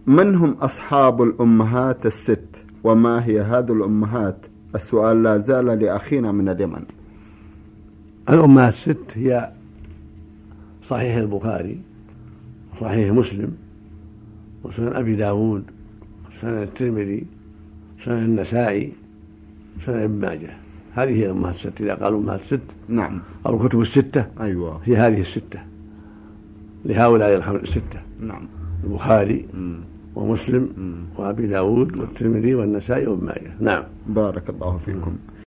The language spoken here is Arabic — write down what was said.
من هم أصحاب الأمهات الست وما هي هذه الأمهات؟ السؤال لا زال لأخينا من اليمن. الأمهات الست هي صحيح البخاري وصحيح مسلم وسنن أبي داود وسنن الترمذي وسنن النسائي وسنن ابن ماجه. هذه هي الأمهات الست إذا قالوا أمهات الست. نعم. أو الكتب الستة. أيوة. هي هذه الستة لهؤلاء الستة. نعم. البخاري ومسلم وأبي داود والترمذي والنسائي وابن ماجه. نعم. بارك الله فيكم.